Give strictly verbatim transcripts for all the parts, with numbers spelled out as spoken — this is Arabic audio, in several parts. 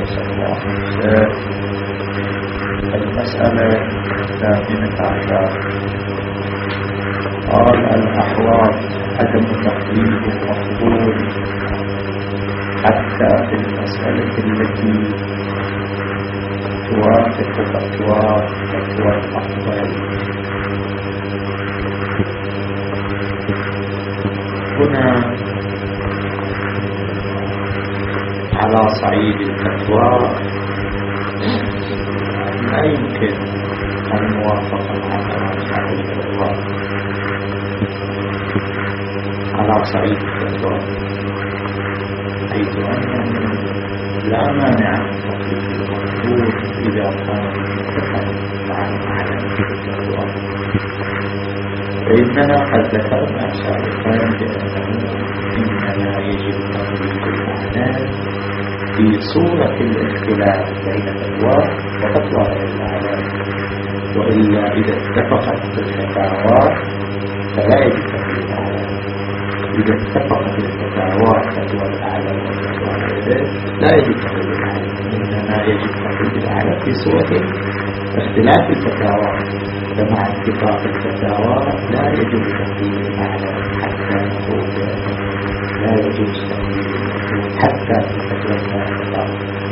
صلى الله عليه وسلم. المسألة الثامنة عشر قال الأحوال عدم تقليد المقبول حتى في المسألة التي توافق فتوى فتوى الأفضل. هنا على صعيد الفتوى لا يمكن الموافقة على صعيد الفتوى. على صعيد الفتوى حيث أنه لا مانع من تطبيق المقبول إذا كان متفقا مع المعنى الفتوى. فإننا قد ذكرنا سابقا بأنه إنما يجب تطبيق المعنى في صورة الاختلاف بين فتوى وفتوى الأعلام، وإلا إذا اتفقت الفتاوى فلا يجب تطبيق الأعلام. إذا اتفقت الفتاوى فتوى الأعلام وفتوى الأعلام لا يجب تطبيق الأعلام، إنما يجب تطبيق الأعلام في صورة اختلاف الفتاوى. فمع اتفاق الفتاوى لا يجب تطبيق الأعلام حتى نقول لا يجوز تطبيق حتى في فتوى الأعلام.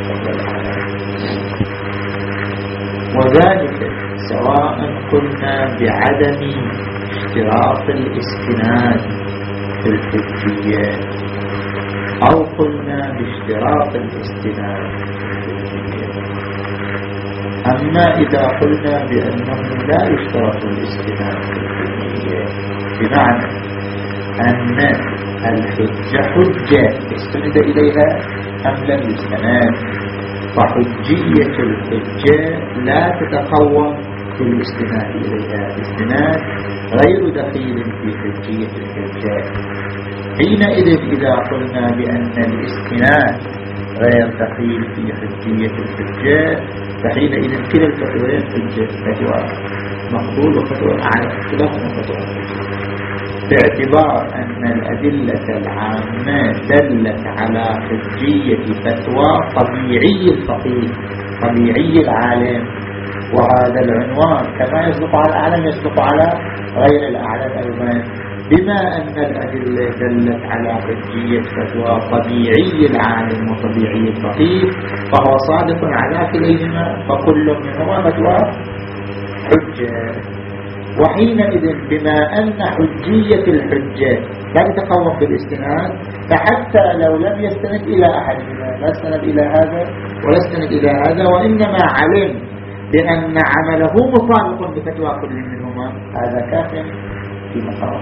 وذلك سواء قلنا بعدم اشتراط الاستناد في الحجية أو قلنا باشتراط الاستناد في الحجية. أما إذا قلنا بأنه لا يشترط الاستناد في الحجية بمعنى أن الحجة حجة استند إليها أم لم يستند، فحجية الحجة لا تتقوم بالاستناد إليها، الاستناد غير دخيل في حجية الحجة. حينئذ إذا قلنا بأن الاستناد غير دخيل في حجية الحجة فحينئذ كلا الفتوين حجة، فتوى مقبول وفتوى أعلى اختلافنا فتوى الحجة، باعتبار أن الأدلة العامة دلت على حجية فتوى طبيعي الفقيه طبيعي العالم. وهذا العنوان كما يصدق على الأعلم يصدق على غير الأعلم أيضا، بما أن الأدلة دلت على حجية فتوى طبيعي العالم وطبيعي الفقيه فهو صادق على كليهما، فكل منهما فتوى حجة. وحينئذ بما أن حجية الحجة لا تتقوم بالاستناد، فحتى لو لم يستند إلى أحدهما لا استند إلى هذا ولا استند إلى هذا، وإنما علم بأن عمله مطابق بفتوى كل منهما، هذا كاف في مقام.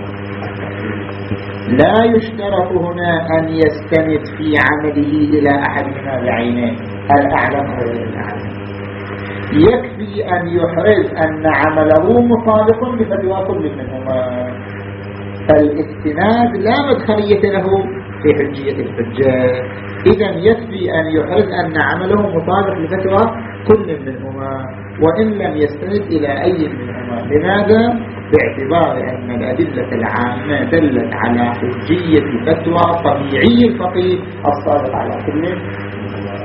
لا يشترط هنا أن يستند في عمله إلى أحدهما بعينه الأعلم أو الأعلم، يكفي أن يحرز أن عمله مطابق بفتوى كل منهما، فالاستناد لا مدخلية له في حجية الحجة. إذن يكفي أن يحرز أن عمله مطابق بفتوى كل منهما وإن لم يستند إلى أي منهما. لماذا؟ باعتبار أن الأدلة العامة دلت على حجية فتوى طبيعي الفقيه الصادق على كل منهما.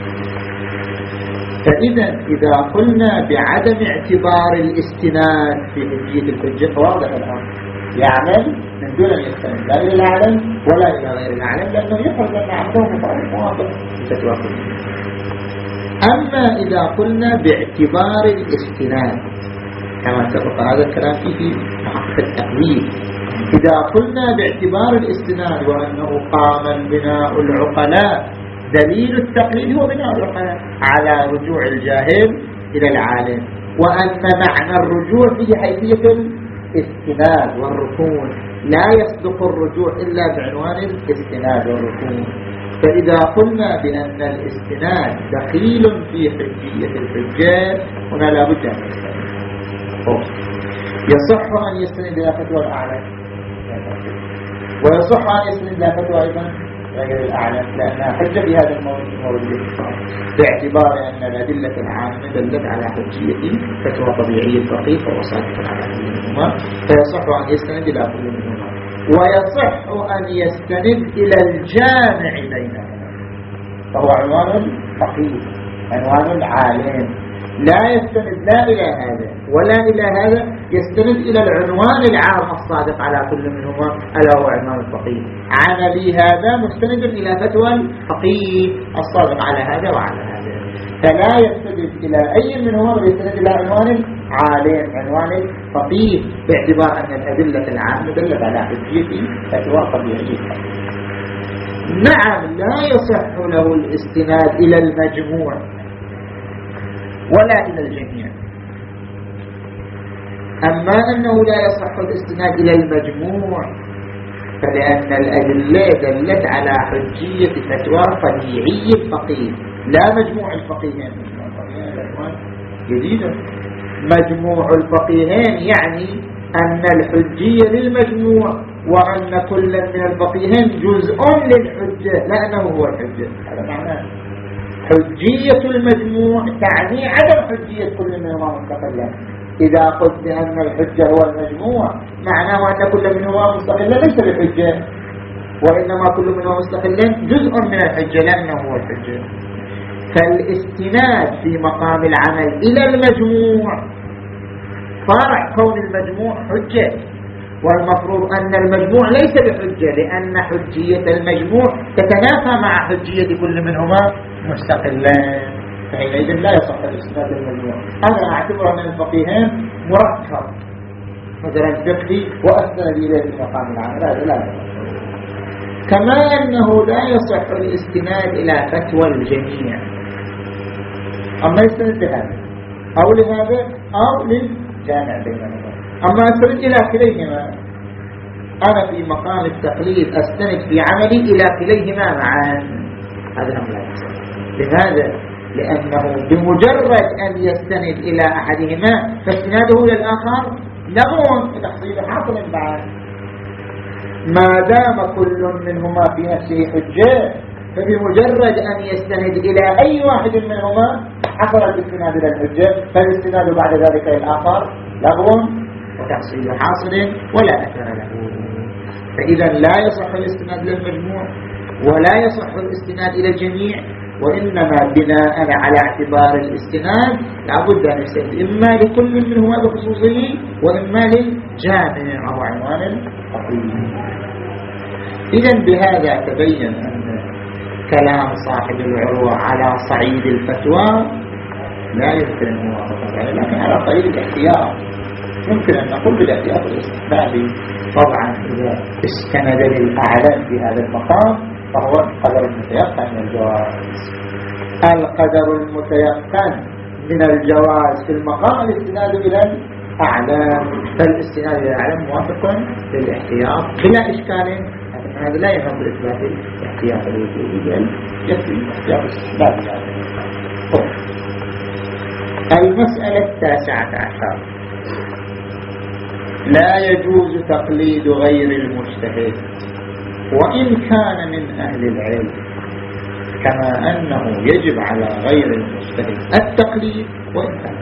فإذا إذا قلنا بعدم اعتبار الاستناد في حجية الحجة واضح الأمر، يعمل من دون أن يستند لا إلى الأعلم ولا إلى غير الأعلم، لأنه يفرض أن عمله مطابق واضح بفتوى كل منهما. أما إذا قلنا باعتبار الاستناد كما سبق هذا الكلام فيه في محقق التأويل، إذا قلنا باعتبار الاستناد وأنه قام البناء العقلاء، دليل التقليد هو بناء العقلاء على رجوع الجاهل إلى العالم، وأن معنى الرجوع في حيثية الاستناد والركون، لا يصدق الرجوع إلا بعنوان الاستناد والركون. فإذا قلنا بأن الاستناد دخيل في حجية الحجة هنا لا بد أن يستند. يصح أن يستند إلى فتوى الأعلم ويصح أن يستند إلى فتوى أيضا غير الأعلم، لأنها حجة في هذا الموضوع باعتبار أن الأدلة العامة دلت على حجية فتوى طبيعي الفقيه فهو صادق على كل منهما، فيصح أن يستند إلى كل منهما، ويصح أن يستند إلى الجامع بينهما فهو عنوان فقيه، عنوان العالم، لا يستند لا إلى هذا ولا إلى هذا، يستند إلى العنوان العام الصادق على كل منهما ألا هو عنوان الفقيه. عملي هذا مستند إلى فتوى الفقيه الصادق على هذا وعلى هذا، فلا يستند إلى أي منهما بل يستند إلى عنوان العالم عنوان الفقيه، باعتبار أن الأدلة العامة دلت على حجية فتوى طبيعية. نعم لا يصح له الاستناد إلى المجموع ولا إلى الجميع، أما أنه لا يصح الاستناد إلى المجموع فلأن الأدلة دلت على حجية فتوى طبيعي الفقيه لا مجموع الفقيهين. جديدة مجموع الفقيهين يعني أن الحجية للمجموع وأن كل من الفقيهين جزء للحجة لأنه هو الحجة. هذا معناه حجية المجموع تعني عدم حجية كل منهما مستقلا. إذا قلت بأن الحجة هو المجموع معناه أن كل منهما مستقلا ليس بحجة، وإنما كل منهما مستقلا جزء من الحجة لأنه هو الحجة. فالاستناد في مقام العمل إلى المجموع فرع كون المجموع حجة، والمفروض أن المجموع ليس بحجة لأن حجية المجموع تتنافى مع حجية كل منهما مستقلا، فحينئذ لا يصح الاستناد للمجموع. أنا أعتبر أن الفقيهين مركب مثلا فقهي وأستند إليه في مقام العمل، هذا لا يصح. كما أنه لا يصح الاستناد إلى فتوى الجميع، أما يستند لهذا أو لهذا أو للجامع بينهما، أما أستند إلى كليهما. أنا في مقام التقليد أستند في عملي إلى كليهما معا، هذا هم لا يصح. لماذا؟ لأنه بمجرد أن يستند إلى أحدهما فاستناده إلى الآخر لغو وتحصيل حاصل بعد. ما دام كل منهما في نفسه حجة فبمجرد أن يستند إلى أي واحد منهما حصل الاستناد إلى الحجة، فالاستناد بعد ذلك إلى الآخر لغو وتحصيل حاصل ولا أثر له. فإذا لا يصح الاستناد للمجموع ولا يصح الاستناد إلى الجميع، وإنما بناء على اعتبار الاستناد لابد أن يستند إما لكل منهما بخصوصه وإما للجامع أو عنوان الفقيه. إذن بهذا تبين أن كلام صاحب العروة على صعيد الفتوى لا يمكن أن يوافق عليه، لكن على صعيد الاحتياط يمكن أن نقول بالاحتياط الاستحبابي. طبعا إذا استند للأعلم في هذا المقام فهو القدر المتيقن من الجواز. القدر المتيقن من الجواز في المقام الاستناد إلى الأعلام، فالاستناد إلى الأعلام موافق للاحتياط بلا إشكال. هذا لا يهم بإثبات الاحتياط الوجودي بل يكفي الاحتياط الاستحبابي. المسألة التاسعة عشر: لا يجوز تقليد غير المجتهد وإن كان من أهل العلم، كما أنه يجب على غير المجتهد التقليد وإن كان.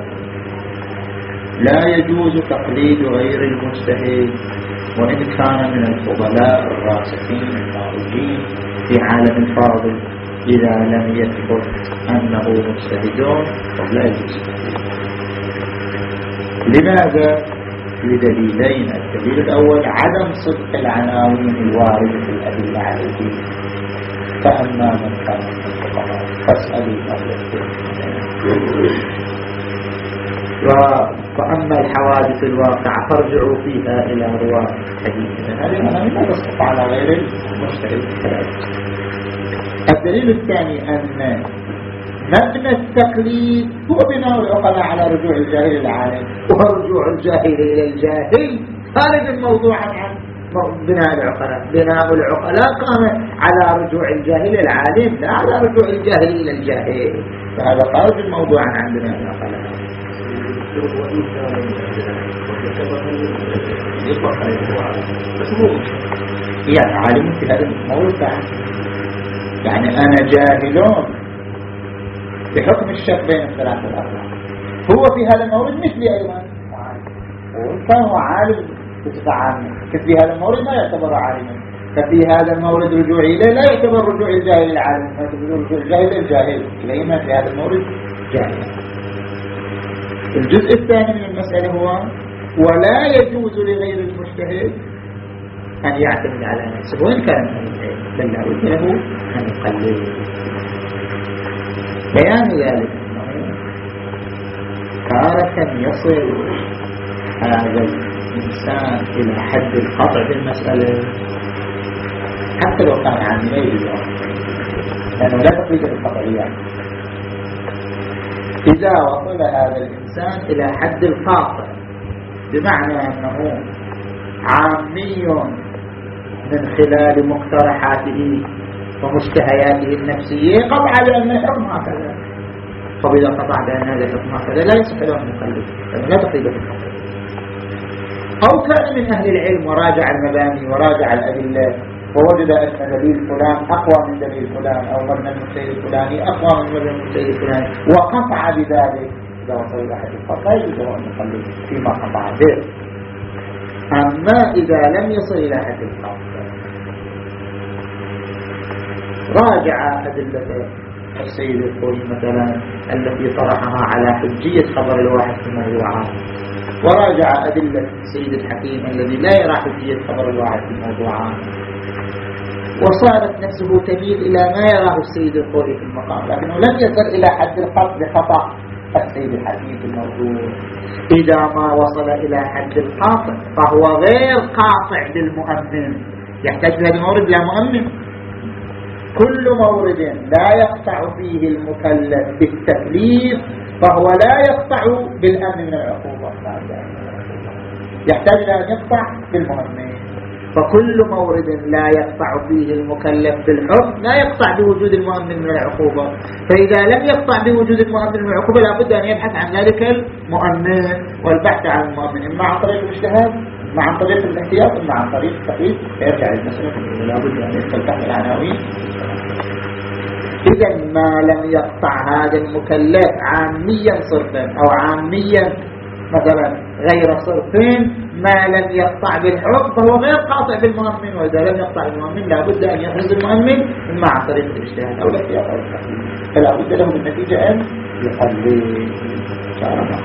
لا يجوز تقليد غير المجتهد وإن كان من الفضلاء الراسخين الخارجين في عالم الفاضل إذا لم يثبت أنه مجتهد فلا يجوز. لماذا؟ لدليلين: الدليل الأول عدم صدق العناوين الواردة في الأدلة عليه، فأما من كان من الفقهاء فاسألوا أهل العلم، فأما الحوادث الواقعة فارجعوا فيها إلى رواة حديثنا. هذه العناوين لا تصدق على غير المجتهد. الدليل الثاني أن مبنى التقليد هو بناء العقلاء على رجوع الجاهل للعالم، ورجوع الجاهل إلى الجاهل خارج الموضوع عن بناء العقلاء. بناء العقلاء قام على رجوع الجاهل للعالم لا على رجوع الجاهل إلى الجاهل، فهذا خارج الموضوع عن بناء العقلاء. يعني عالم في هذا الموضوع، يعني أنا جاهلون بحكم الشك بين الثلاثة الأربعة، هو في هذا المورد مثلي أيضا، وإن كان هو عالم بصفة عامة في هذا المورد ما يعتبر عالما، ففي هذا المورد رجوع إليه لا يعتبر رجوع الجاهل العالم، يعتبر رجوع الجاهل الجاهل، كليهما في هذا المورد جاهل. الجزء الثاني من المسألة هو ولا يجوز لغير المجتهد أن يعتمد على نفسه وإن كان من العلم، بل لا بد له أن يقلد. بيان ذلك أنه تارة يصل هذا الإنسان إلى حد القطع في المسألة حتى لو كان عن غير لأنه لا تقيد بالقطعيات. إذا وصل هذا الإنسان إلى حد القاطع بمعنى أنه عامي من خلال مقترحاته ومشتهياته النفسية قطع بأن الحكم هكذا، طب إذا قطع بأن هذا الحكم هكذا لا يصح له أن يقلد لأنه لا تقيد بالقطع. أو كان من أهل العلم وراجع المباني وراجع الأدلة ووجد أن دليل فلان أقوى من دليل فلان أو مبنى المجتهد الفلاني أقوى من مبنى المجتهد الفلاني وقطع بذلك، إذا وصل إلى حد القطع يجوز أن يقلد فيما قطع به. أما إذا لم يصل إلى حد القطع راجع أدلة السيد الخوي مثلا التي طرحها على حجية خبر الواحد في الموضوعات، وراجع أدلة السيد الحكيم الذي لا يرى حجية خبر الواحد في الموضوعات، وصارت نفسه تميل إلى ما يراه السيد الخوي في المقام، لكنه لم يصل إلى حد القطع بخطأ السيد الحكيم في الموضوع. إذا ما وصل إلى حد القاطع فهو غير قاطع بالمؤمن، يحتاج هذا المورد إلى مؤمن. كل مورد لا يقطع فيه المكلف بالتكليف فهو لا يقطع بالأمن من العقوبة، يحتاج إلى أن يقطع بالمؤمن. فكل مورد لا يقطع فيه المكلف بالحكم لا يقطع بوجود المؤمن من العقوبة، فإذا لم يقطع بوجود المؤمن من العقوبة لابد أن يبحث عن ذلك المؤمن، والبحث عن المؤمن إما عن طريق الاجتهاد إما عن طريق الاحتياط إما عن طريق التقييد، فيرجع المسألة لابد أن يدخل تحت العناوين. إذا ما لم يقطع هذا المكلف عاميا صرفا أو عاميا مثلا غير صرفين ما لم يقطع بالحكم فهو غير قاطع بالمؤمن، وإذا لم يقطع بالمؤمن لابد أن يحرز المؤمن إما عن طريق الاجتهاد أو الاحتياط أو التقييد، فلا بد له بالنتيجة أن يقلد شرعا.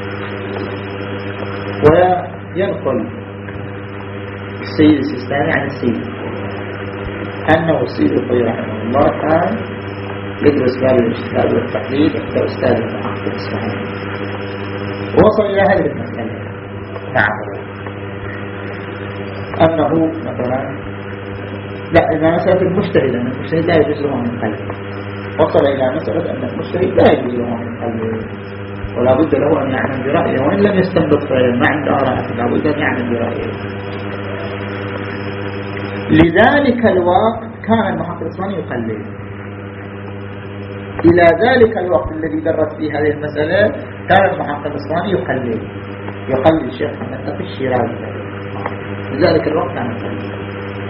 وينقل السيد السيستاني عن السيد أنه السيد الخوي رحمه الله كان يدرس باب الاجتهاد والتقليد عند أستاذ المحقق الإسلامي ووصل إلى هذه المسألة. نعم أنه مثلا لا إذا مسألة المجتهد أن المجتهد لا يجوز له من قلب، وصل إلى مسألة أن المجتهد لا يجوز له من قلب ولا بد له أن يعمل برأيه، وإن لم يستنبط فعلا ما عنده آراء لا بد أن يعمل برأيه. لذلك الوقت كان المحقق الإسلامي يقلد. إلى ذلك الوقت الذي درس فيه هذه المسألة كان المحقق الإسلامي يقلد يقلد الشيخ محمد تقي الشيرازي. لذلك الوقت كان يقلد.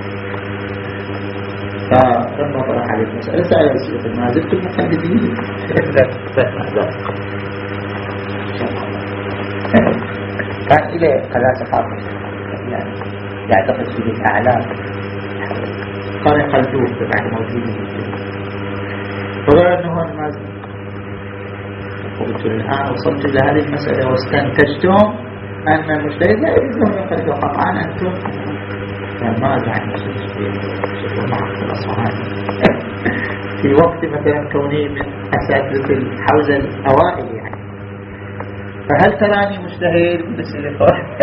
فلما طرح عليه المسألة سأل السيد ما زلت المقلدين كان إليه قلاسة خاطئة يعني يعتقد فيه الأعلام كان يقلدوه بعد موجودين فقال أنه ما زلت. قلت الآن وصلت إلى هذه المسألة واستنتجتم أن المجتهد لا يجوز له يقلد قطعا أنتم ماذا عن شوفوا معك الأصفهاني في وقت مثلا كوني من أساتذة الحوزة الأوائل يعني، فهل تراني مجتهد بس للفرق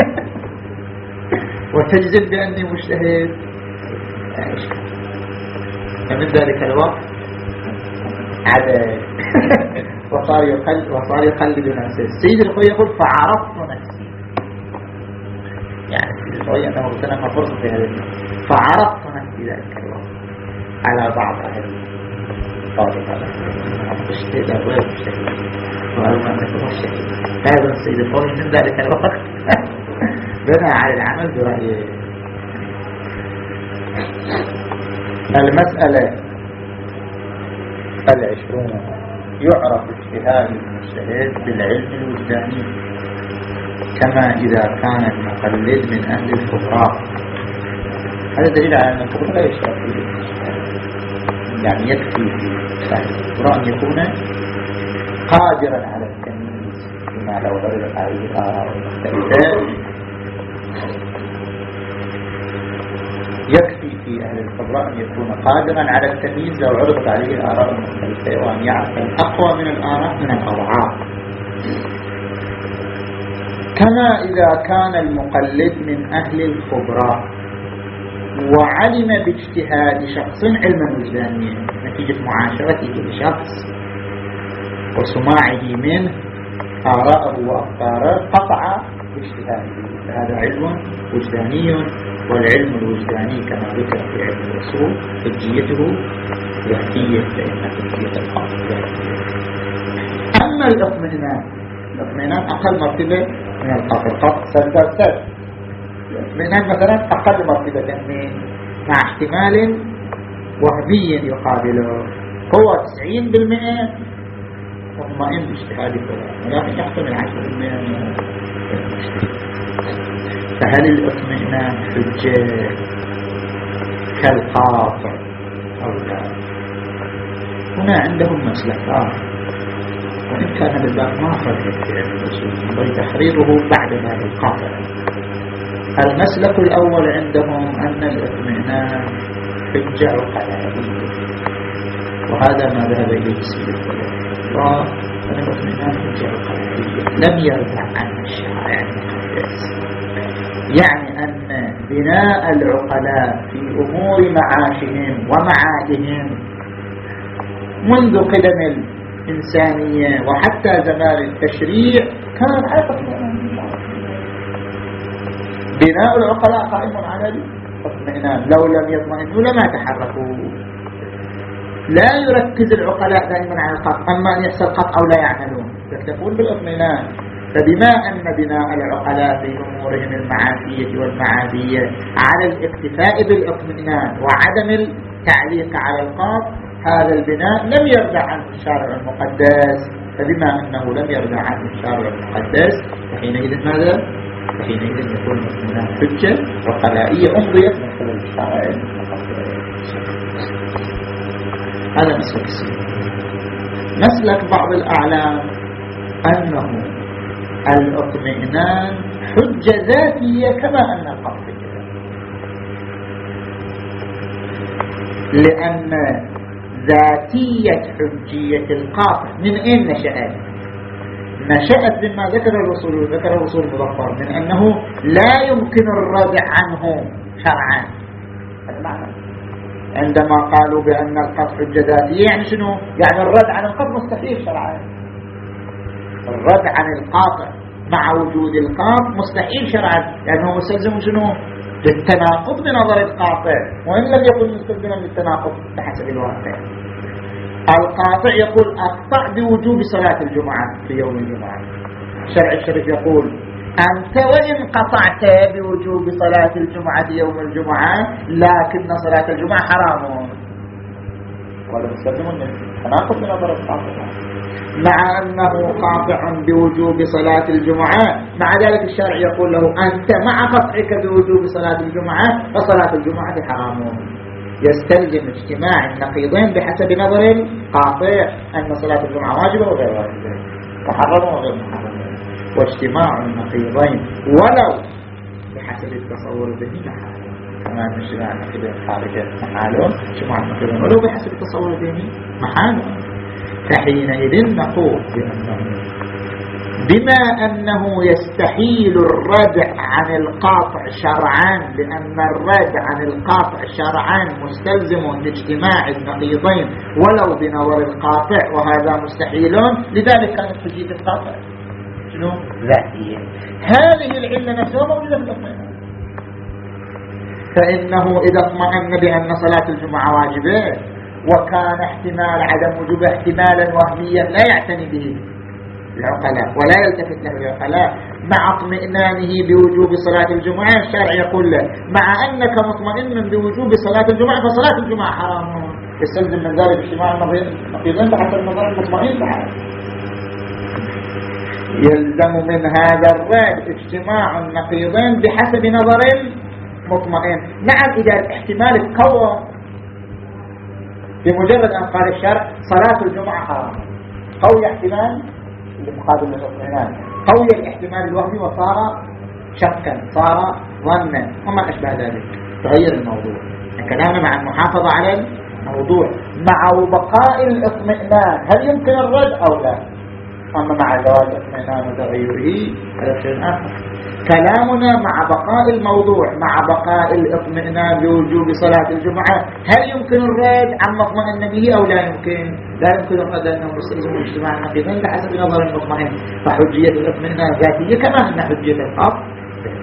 وتجزم بأني مجتهد؟ فمن ذلك الوقت عدد وصار يقلد وصار يقلد نفسه. السيد الخوي يقول فعرفت نفسي، يعني السيد الخوي أنه اغتنم فرصة في هذا الوقت فعرفت نفسي ذلك الوقت على بعض أهل الطالب على مجتهد أو غير مجتهد وهذا أنه مجتهد. هذا السيد الخوي من ذلك الوقت بنى على العمل برأيه. المسألة العشرون يعرف اجتهاد المجتهد بالعلم الوجداني كما إذا كان المقلد من أهل الخبراء هذا دليل على أن القدرة لا يشترط في الاجتهاد. يعني يكفي في صاحب القدرة أن يكون قادرا على التمييز بما لو عرضت عليه الآراء المختلفة. يكفي في أهل القدرة أن يكون قادرا على التمييز لو عرضت عليه الآراء المختلفة، وأن يعرف الأقوى من الآراء من الأضعاف. كما إذا كان المقلد من أهل الخبرة وعلم باجتهاد شخص علما وجدانيا نتيجة معاشرته لشخص وسماعه منه آراءه وأفكاره قطع باجتهاده، فهذا علم وجداني، والعلم الوجداني كما ذكر في علم الرسول حجيته ذاتية، فإن حجية القاطع ذاتية. أما الاطمئنان، الاطمئنان أقل مرتبة من القطع، القطع سلسل سلسل، الاطمئنان مثلا أقل مرتبة من مع احتمال وهمي يقابله، هو تسعين بالمئة مطمئن باجتهاده ولكن يحتمل عشرة بالمئة من الاجتهاد. فهل الاطمئنان حجة كالقاطع أو لا؟ هنا عندهم مسلكان، وإن كان بالباب ما فرق في علم الأصول بل تحريره بعد باب القاطع. المسلك الأول عندهم أن الاطمئنان حجة عقلائية، وهذا ما ذهب إليه سيد الفلسفة، أن الاطمئنان حجة عقلائية لم يرجع عن الشرائع المقدس. يعني أن بناء العقلاء في أمور معاشهم ومعادهم منذ قدم الإنسانية وحتى زمان التشريع كان على اطمئنان. بناء العقلاء قائم على الاطمئنان، لو لم يطمئنوا لما تحركوا. لا يركز العقلاء دائما على القطع، أما أن يحصل قطع أو لا يعملون، تكتفون بالاطمئنان. فبما أن بناء العقلاء في أمورهم المعاشية والمعادية على الاكتفاء بالاطمئنان وعدم التعليق على القطع، هذا البناء لم يرجع عنه الشارع المقدس. فبما أنه لم يرجع عنه الشارع المقدس فحينئذ ماذا؟ فحينئذ يكون الاطمئنان حجة عقلائية أمضيت من خلال الشارع المقدس. هذا مسلك السنة. مسلك بعض الأعلام أنه الاطمئنان حجة ذاتية كما أن القطع كذا، لأن ذاتية حجية القاطع من أين نشأت؟ نشأت مما ذكر الرسول ذكر الرسول المظفر من أنه لا يمكن الردع عنه شرعا. عندما قالوا بأن القطع حجة ذاتية يعني شنو؟ يعني الرد عن القطع مستحيل شرعا. الرد عن القاطع مع وجود القاطع مستحيل شرعا، لأنه مستلزم شنو؟ للتناقض بنظر القاطع، وإن لم يكن مستلزما للتناقض بحسب الواقع. القاطع يقول أقطع بوجوب صلاة الجمعة في يوم الجمعة، الشرع الشريف يقول أنت وإن قطعت بوجوب صلاة الجمعة يوم الجمعة لكن صلاة الجمعة حرام، ولا مستلزم للتناقض بنظر القاطع، مع أنه قاطع بوجوب صلاة الجمعة. مع ذلك الشرع يقول له أنت مع قطعك بوجوب صلاة الجمعة فصلاة الجمعة حرام. يستلزم اجتماع النقيضين بحسب نظر القاطع أن صلاة الجمعة واجبة وغير واجبة، محرمة وغير محرمة. واجتماع النقيضين ولو بحسب التصور الذهني محال، كما أن اجتماع النقيضين خارجة محال، اجتماع النقيضين ولو بحسب التصور الذهني محال. فحينئذ نقول بأنه بما أنه يستحيل الردع عن القاطع شرعا، لأن الردع عن القاطع شرعا مستلزم لاجتماع النقيضين ولو بنظر القاطع، وهذا مستحيل، لذلك كانت حجية القاطع شنو؟ ذاتية. هذه العلة نفسها موجودة في الاطمئنان. فإنه إذا اطمئن بأن صلاة الجمعة واجبة وكان احتمال عدم وجوب احتمالا وهميا لا يعتني به العقلاء ولا يلتفت له العقلاء، مع اطمئنانه بوجوب صلاة الجمعة الشارع يقول له مع أنك مطمئن بوجوب صلاة الجمعة فصلاة الجمعة حرام، يستلزم من ذلك اجتماع النقيضين بحسب النظر المطمئن بحال. يلزم من هذا الرد اجتماع النقيضين بحسب نظر مطمئن. نعم إذا الاحتمال تكون بمجرد أن قال الشرع صلاة الجمعة حرام، قوي احتمال لمقابل الاطمئنان، قوي الاحتمال الوهمي وصار شكا، صار ظنا وما أشبه ذلك، تغير الموضوع. كلامنا مع المحافظة على الموضوع مع بقاء الاطمئنان، هل يمكن الرد أو لا؟ أما مع زوال الاطمئنان وتغيره هذا شيء آخر. كلامنا مع بقاء الموضوع مع بقاء الاطمئنان بوجوب صلاة الجمعة، هل يمكن الرد عن مطمئن به أو لا يمكن؟ لا يمكن الرد أنه مسلم اجتماع نقيضين بحسب نظر المطمئن، فحجية الاطمئنان ذاتية كما أن حجية الحق.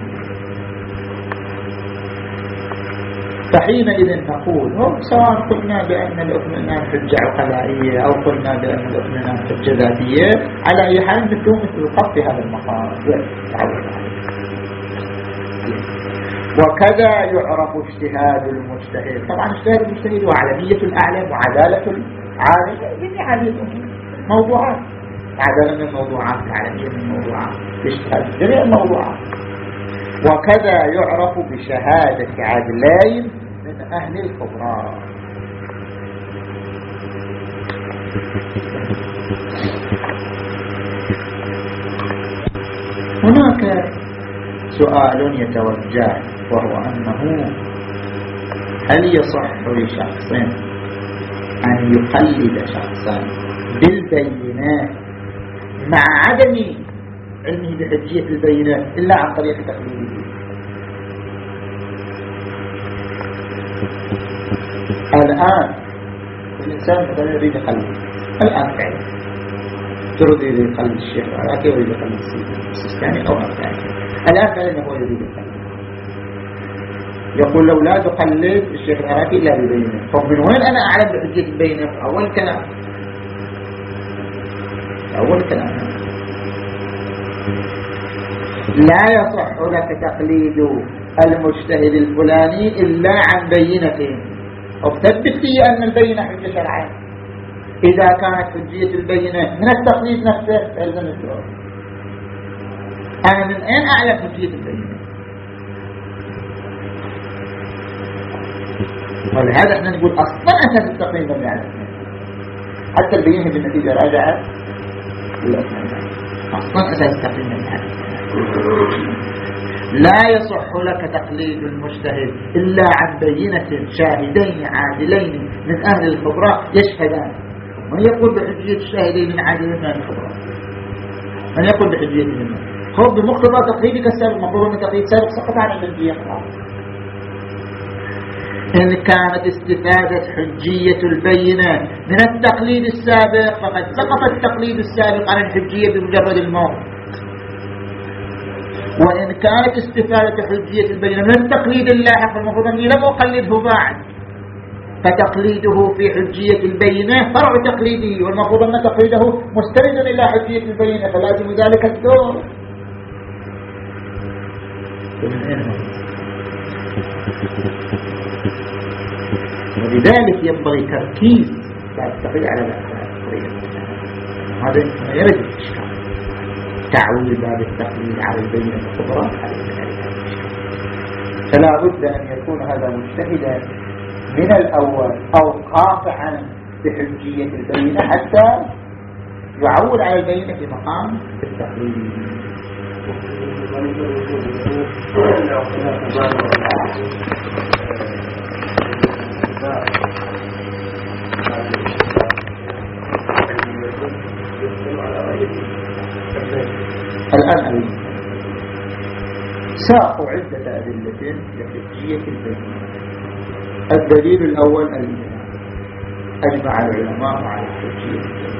فحينئذ نقول هم سواء قلنا بأن الاطمئنان حجة عقلائية أو قلنا بأن الاطمئنان حجة ذاتية، على أي حال مثل مثل القط في هذا المقام. وكذا يعرف اجتهاد المجتهد. طبعا اجتهاد المجتهد وعلمية الأعلم وعدالة العالم جميع موضوعات، عدالة من الموضوعات كعلمية من الموضوعات، اجتهاد جميع الموضوعات. وكذا يعرف بشهادة عدلين من أهل الخبراء. هناك سؤال يتوجه وهو أنه هل يصح لشخص أن يقلد شخصا بالبينات مع عدم علمه بحجية البينات إلا عن طريق تقليده؟ الآن الإنسان مثلا يريد يقلد، الآن فعلا يريد يقلد الشيخ العراقي ويريد يقلد السيستاني أو أمثاله، الآن فعلا هو يريد يقلد، يقول لو لا تقلد الشيخ العراقي إلا ببينه. طب من وين أنا أعلم بحجية البينة؟ أول كلام أول كلام لا يصح لك تقليد المجتهد الفلاني إلا عن بينة، وتثبت لي أن البينة حجة شرعية. إذا كانت حجية البينة من التقليد نفسه فإلزم الجواب. أنا من أين أعلم حجية البينة؟ ولهذا احنا نقول أصلا أساس التقليد ما يعلم، حتى البينة بالنتيجة راجعة أصلا أساس التقليد ما يعلم. لا يصح لك تقليد المجتهد إلا عن بينة شاهدين عادلين من أهل الخبراء يشهدان. من يقول بحجية الشاهدين العادلين من أهل الخبراء؟ من يقول بحجية منه؟ خذ بمقتضى تقليدك السابق، مقرون تقليد سابق سقط عن الحجية خلاص. إن كانت استفادة حجية البينة من التقليد السابق فقد سقط التقليد السابق عن الحجية بمجرد الموت. وإن كانت استفادة حجية البينة من التقليد اللاحق فالمفروض أني لم أقلده بعد، فتقليده في حجية البينة فرع تقليده، والمفروض أن تقليده مستند إلى حجية البينة، فلازم ذلك الدور. ولذلك ينبغي تركيز التقليد على الأساس، هذا يرد الإشكال. تعويل باب التقليد على البينة الكبرى فلا بد أن يكون هذا مجتهدا من الأول أو قاطعا بحجية البينة حتى يعول على البينة في مقام التقليد. الآن ساقوا عدة أدلة لحجية البينة. الدليل الأول الإجماع، أجمع العلماء على حجية البينة،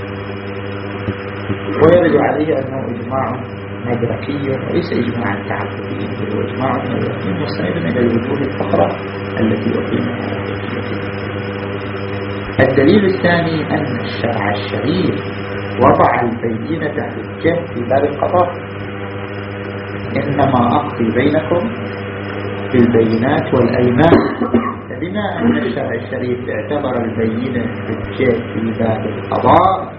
ويرد عليه أنه إجماع مدركي وليس إجماعا تعبديا، بل هو إجماع مدركي مستند إلى الوجوه الأخرى التي أقيمت على حجية البينة. الدليل الثاني أن الشرع الشريف وضع البينة حجة في باب القضاء، إنما أقضي بينكم بالبينات والأيمان. فبما أن الشرع الشريف اعتبر البينة حجة في باب القضاء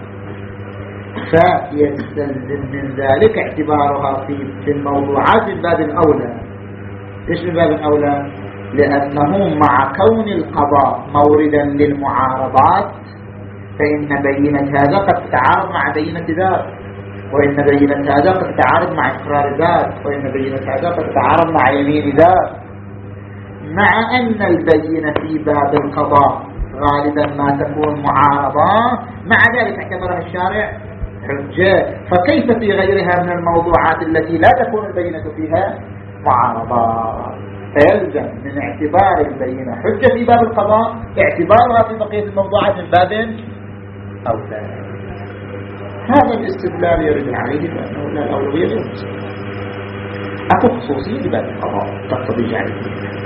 فيستلزم من ذلك اعتبارها في الموضوعات من باب الأولى ليش من باب أولى؟ لأنه مع كون القضاء موردا للمعارضات فإن بينة هذا قد تتعارض مع بينة ذاك، وإن بينة هذا قد تتعارض مع إقرار ذاك، وإن بينة هذا قد تتعارض مع يمين ذاك. مع أن البينة في باب القضاء غالبا ما تكون معارضة، مع ذلك اعتبرها الشارع حجة، فكيف في غيرها من الموضوعات التي لا تكون البينة فيها معارضة؟ فيلزم من اعتبار البينة حجة في باب القضاء اعتبارها في بقية الموضوعات من باب أولى. هذا الاستدلال يرد عليه بأنه لا الأولوية للمسلم. أكو خصوصية لباب القضاء تقتضي جعله،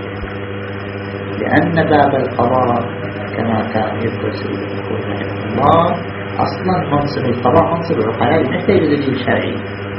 لأن باب القضاء كما كان يدرس رحمه الله أصلا منصب القضاء منصب العقلاء يحتاج دليل شرعي.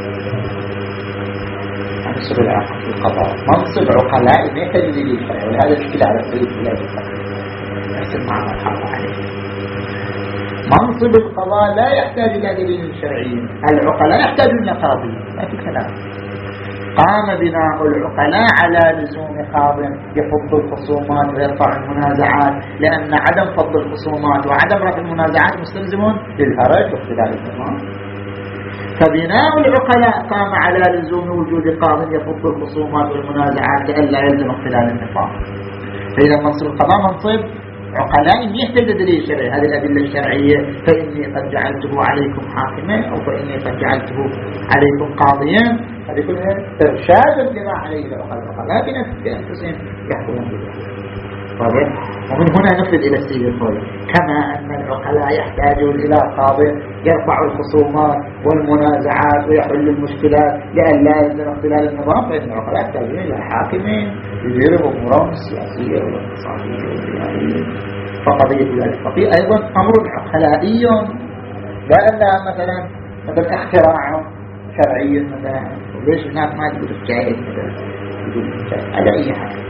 منصب القضاء منصب عقلاء يحتاج دليل شرعي، ولهذا الشكل على السيد بلاد نفس المعنى الحق عليه. منصب القضاء لا يحتاج إلى دليل شرعي، العقلاء يحتاجون إلى قاضي، ما في كلام. قام بناء العقلاء على لزوم قاض يفض الخصومات ويرفع المنازعات، لأن عدم فض الخصومات وعدم رفع المنازعات مستلزم للهرج واختلال النظام. فبناء العقلاء قام على لزوم وجود قاض يفض الخصومات والمنازعات لئلا يلزم اختلال النظام. فإذا منصب القضاء منصب عقلاء يحتاج دليل شرعي، هذه الأدلة الشرعية، فإني قد جعلته عليكم حاكما أو فإني قد جعلته عليكم قاضيا، هذه كلها إرشاد لما عليه العقلاء بنفسهم يحكمون به. ومن هنا نفذ إلى السيد الخوي كما أن العقلاء يحتاجون إلى قاضي يرفع الخصومات والمنازعات ويحل المشكلات لئلا يلزم اختلال النظام، فإن العقلاء يحتاجون إلى حاكمين يدير أمورهم السياسية والاقتصادية والبيئية. فقضية ذلك فقيه أيضا أمر عقلائي، لا أنها مثلا مثلا اختراع شرعي مثلا، ليش هناك ما تقول الجائز مثلا يقول الجائز على أي حال.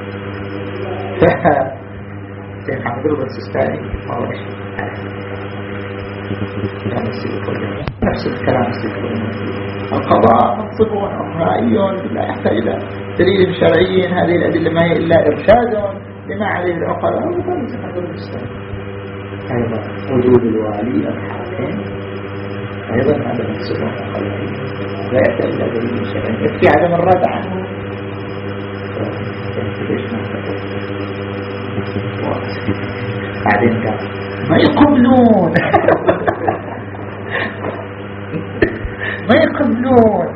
سيد حمد الله السيستاني ما هو شيء نفس الكلام القضاء منصب عقلائي لا يحتاج إلى دليل شرعي، هذه الأدلة ما هي إلا إرشاد لما عليه العقلاء. أيضا وجود الوالي الحاكم أيضا هذا منصب عقلائي لا يحتاج إلى دليل شرعي، يكفي عدم الرد عنه. بعدين قال ما يقبلون ما يقبلون.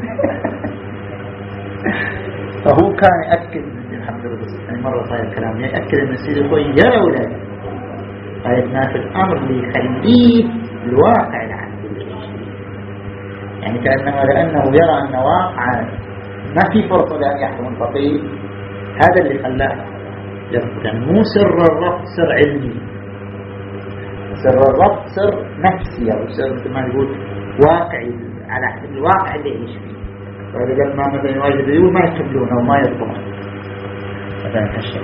فهو كان يأكد الحمد لله مرة صاير الكلام يأكد أن السيد الخوي يرى ولا طيب ما في الأمر اللي يخليه الواقع العام، يعني كأنه لأنه يرى أن واقع ما في فرصة لأن يحكم الفقيه، هذا اللي خلاه يعني مو سر الربط سر علمي، سر الربط سر نفسي أو سر مثل ما نقول واقعي على حسب الواقع اللي يعيش فيه. فإذا ما مثلا يواجه يقول ما يقبلونه وما يرضون مثلا هالشيء.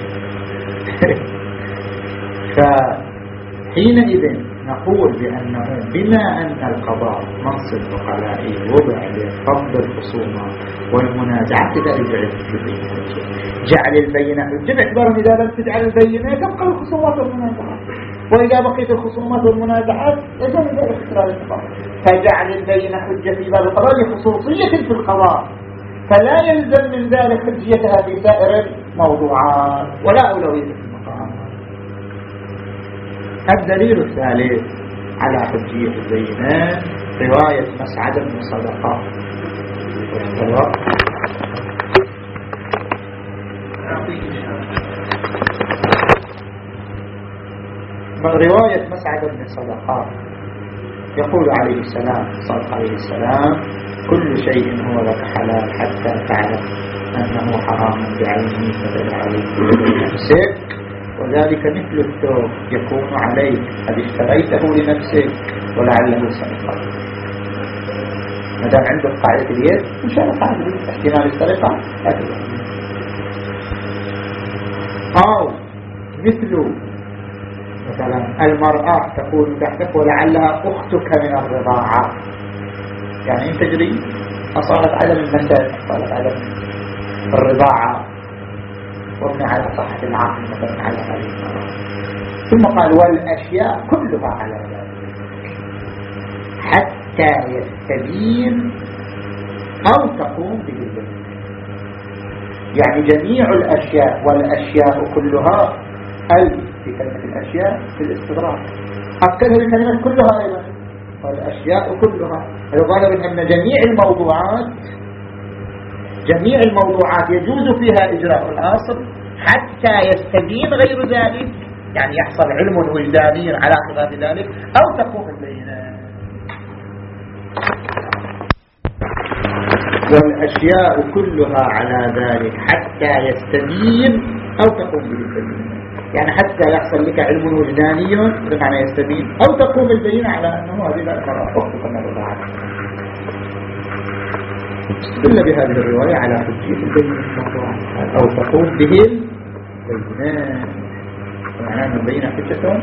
فحينئذ نقول بأنه بما أن القضاء منصب عقلائي وضع لفض الخصومات والمنازعات لذلك جعل البينة جعل البينة حجة باعتبار أن إذا لم تجعل البينة تبقى الخصومات والمنازعات، وإذا بقيت الخصومات والمنازعات لازم ذلك اختراع القضاء. فجعل البينة حجة في باب القضاء لخصوصية في القضاء، فلا يلزم من ذلك حجيتها في سائر الموضوعات ولا أولوية في المقام. الدليل الثالث على حجية البينة رواية مسعد بن صدقة رواية مسعد بن صدقة يقول عليه السلام صدق عليه السلام كل شيء هو لك حلال حتى تعلم أنه حرام بعينه فدل عليك بنفسك، وذلك مثل الثوب يكون عليك قد اشتريته لنفسك ولعله سرقة. ما دام عندك قاعدة اليد إن شاء الله قاعدة اليد احتمال السرقة هكذا. أو مثل مثلا المرأة تكون تحتك ولعلها أختك من الرضاعة، يعني انت تجري أصالت عدم المساء أصالت عدم الرضاعة ومن على صحة العقل مثلا على هذه المرات. ثم قال والأشياء كلها على ذلك حتى يستبين أو تقوم به البينة. يعني جميع الأشياء والأشياء كلها أي في كلمة الأشياء في الاستغراق أكدها بكلمة كلها أيضا والأشياء كلها. يقال أن جميع الموضوعات جميع الموضوعات يجوز فيها إجراء الأصل حتى يستبين غير ذلك، يعني يحصل علم وجداني على خلاف ذلك أو تقوم البينة. والأشياء كلها على ذلك حتى يستبين أو تقوم به البينة، يعني حتى يحصل لك علم وجداني بمعنى يستبين أو تقوم البينة على أنه هذه الأمر أخطئ النظر استدل بهذه الرواية على حجية البينة أو تقوم به البينة، معناه أن البينة حجة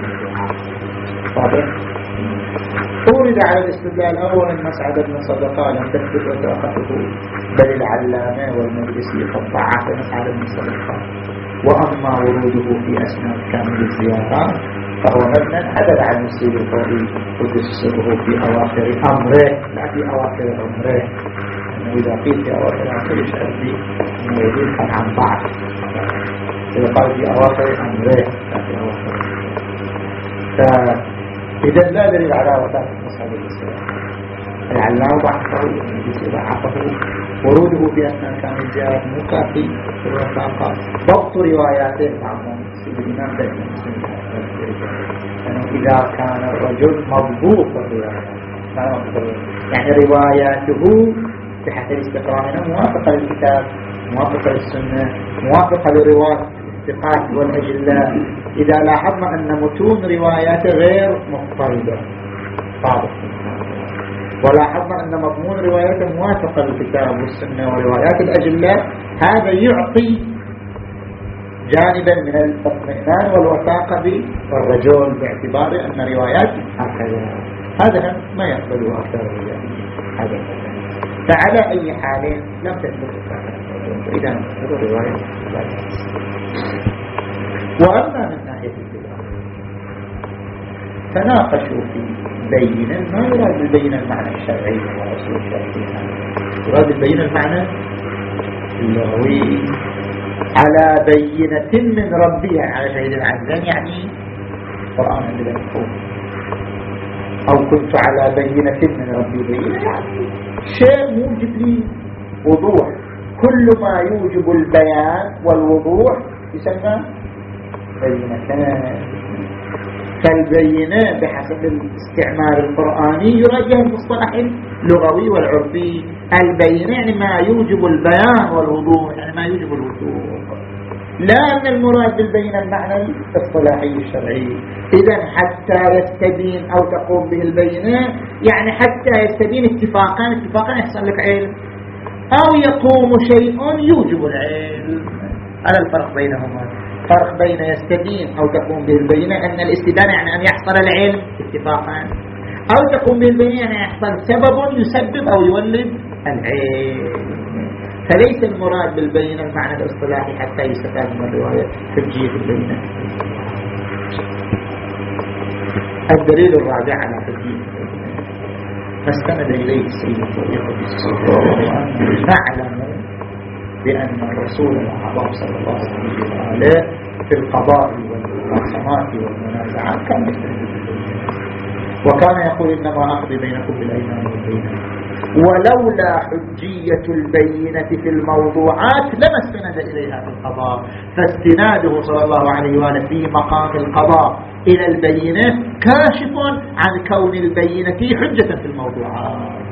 واضح. أورد على الاستدلال أولا مسعد بن صدقة لم تثبت وثاقته بل العلامة والمجلسي قد ضعف مسعد بن صدقة، وأما وروده في أسناد كامل الزيارات فهو مبنى عدد عن السيد الفاضي وتسره في أواخر أمره لا في أواخر أمره، أنه إذا قيل في أواخر أمره يشعر به أنه يزيد عن بعض، إذا قال في أواخر أمره لا في أواخر أمره. إذا لا دليل على وثاقة مسعد بن صدقة. العلامة ضعفه المجلسي ضعفه، وروده في أسناد كامل الزيارات مو كافي وثاقة. ضبط رواياته بعضهم سيد الإمام دائما أنه إذا كان الرجل مضبوط الروايات يعني رواياته بحسب استقرارنا موافقة للكتاب موافقة للسنة موافقة لرواية الثقات والأجلاء. إذا لاحظنا أن متون رواياته غير مضطردة واضح، ولاحظنا أن مضمون رواياته موافقة للكتاب والسنة وروايات الأجلاء، هذا يعطي جانبا من الاطمئنان والوثاقة بالرجل باعتبار أن روايات هكذا، هذا ما يقبله أكثر الرجال هذا. فعلى أي حال لم تثبت إذا نفسر الرواية لا تحس. وأما من ناحية الدلالة تناقشوا في بينا ما يراد بالبين المعنى الشرعي ورسول الشرعي، يراد بالبين المعنى اللغوي على بينة من ربي على شهيد العزان، يعني القرآن عندنا يقول أو كنت على بينة من ربي بينة يعني شيء موجب لي وضوح، كل ما يوجب البيان والوضوح يسمى بينتان. فالبينة بحسب الاستعمال القرآني يراجع المصطلح اللغوي والعرفي. البينة يعني ما يوجب البيان والوضوح، يعني ما يوجب الوضوح، لا أن المراد بالبينة المعنى الاصطلاحي الشرعي. إذن حتى يستبين أو تقوم به البينة يعني حتى يستبين اتفاقا اتفاقا يحصل لك علم، أو يقوم شيء يوجب العلم. على الفرق بينهما فرق بين يستبين أو تقوم به البينة أن الاستبانة يعني أن يحصل العلم اتفاقا، أو تقوم به البينة يعني يحصل سبب يسبب أو يولد العلم. فليس المراد بالبينة المعنى الاصطلاحي حتى يستفاد من الرواية حجية البينة. الدليل الرابع على حجية البينة ما استند إليه السيد الطريق نعلم بأن الرسول الأعظم صلى الله عليه وآله في القضاء والمقاسمات والمنازعات كان يستند بالبينة، وكان يقول إنما أقضي بينكم بالأيمان والبينة، ولولا حجية البينة في الموضوعات لما استند إليها في القضاء. فاستناده صلى الله عليه وآله في مقام القضاء إلى البينة كاشف عن كون البينة حجة في الموضوعات.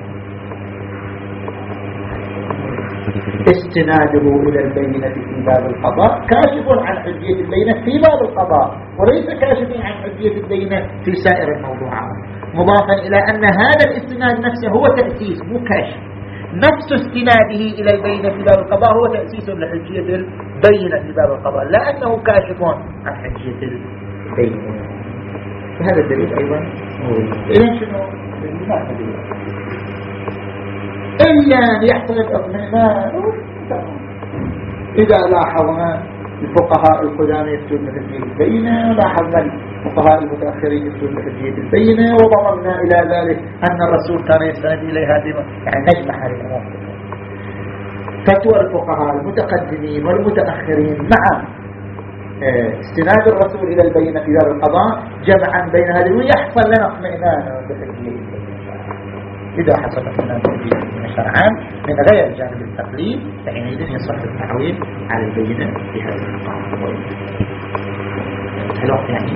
استناده إلى البينة في باب القضاء كاشف عن حجية البينة في باب القضاء، وليس كاشف عن حجية البينة في سائر الموضوعات، مضافا إلى أن هذا الاستناد نفسه هو تأسيس مو كاشف. نفس استناده إلى البينة في باب القضاء هو تأسيس لحجية البينة في باب القضاء، لا أنه كاشف عن حجية البينة. هذا الدليل أيضا إذن شنو؟ ما دليل إلا أن يحصل الأطمئنان إذا لاحظنا الفقهاء القدامى يفتون بحجية البينة، ولاحظنا الفقهاء المتأخرين يفتون بحجية البينة، وضمنا إلى ذلك أن الرسول كان يستند إليه هذه، يعني نجمع هذه الأمور. فتوى الفقهاء المتقدمين والمتأخرين مع استناد الرسول إلى البينة في دار القضاء جمعا بين هذه، ويحصل لنا اطمئنان بحجية البينة. إذا حصل اطمئنان بحجية البينة شرعا من غير جانب التقليد، فحينئذ يصح التعويل على البينة في هذا القضاء. الوقت يعني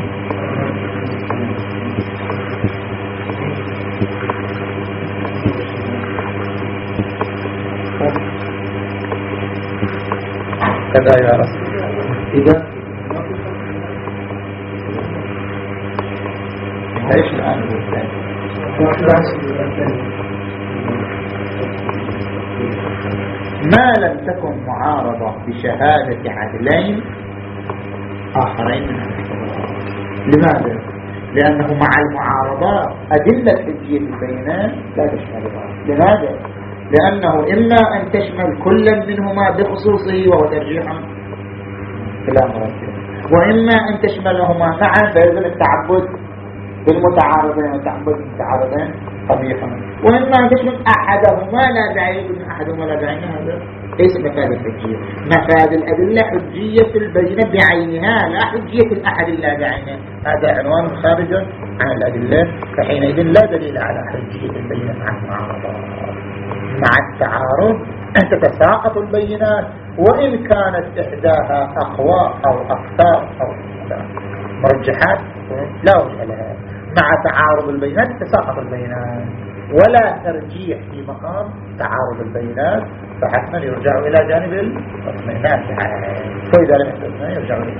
كذا يا رسول إذا ايش الآن ما لم تكن معارضة بشهادة عدلين آخرين من الحكومة. لماذا؟ لأنه مع المعارضات أدلة حجية البينات لا تشملها. لماذا؟ لأنه إما أن تشمل كل منهما بخصوصه وهو ترجيح بلا مرجح، وإما أن تشملهما معا فيلزم التعبد بالمتعارضين، والتعبد بالمتعارضين قبيحا، وإما أن تشمل أحدهما لا داعي من أحدهما لا داعي. هذا ليس مفاد الحجية. مفاد الأدلة حجية البينة بعينها، لا حجية الأحد لا بعينه. هذا عنوان خارج عن الأدلة، فحينئذ لا دليل على حجية البينة مع المعارضة. مع التعارض تتساقط البينات، وإن كانت إحداها أقوى أو أكثر أو مرجحات لا وجه لها. مع تعارض البينات تتساقط البينات، ولا ترجيح في مقام تعارض البينات، فحتما يرجع إلى جانب الاطمئنان، فإذا لم يستثنى يرجع إلى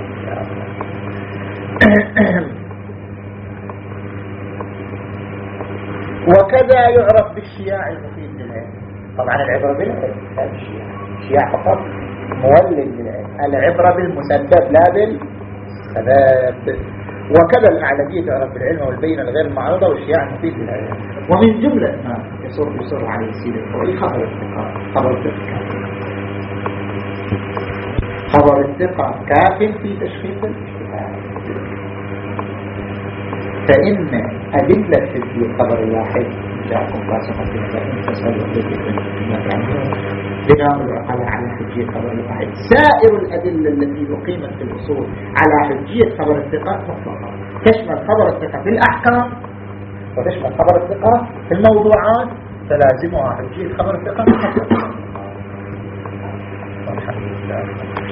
وكذا يعرف بالشياع المفيد للعلم. طبعا العبرة بالعلم لا بالشياع، الشياع فقط مولد للعلم، العبرة بالمسبب لا بالسبب. وكذا الأعلمية تعرف بالعلم والبينة الغير المعارضة، والشياع المفيد للعلم. ومن جملة ما يصر يصر عليه السيد الفوعي خبر الثقة. خبر الثقة خبر الثقة كاف في تشخيص الاشتباه، فإن أدلة في الخبر الواحد جاءكم فاسقة فإن تسألوا بناء على على حجية خبر الواحد. سائر الأدلة التي أقيمت في الأصول على حجية خبر الثقة مطلقة، تشمل خبر الثقة في الأحكام وتشمل خبر الثقة في الموضوعات، فلازمها حجية خبر الثقة مطلقة. والحمد لله.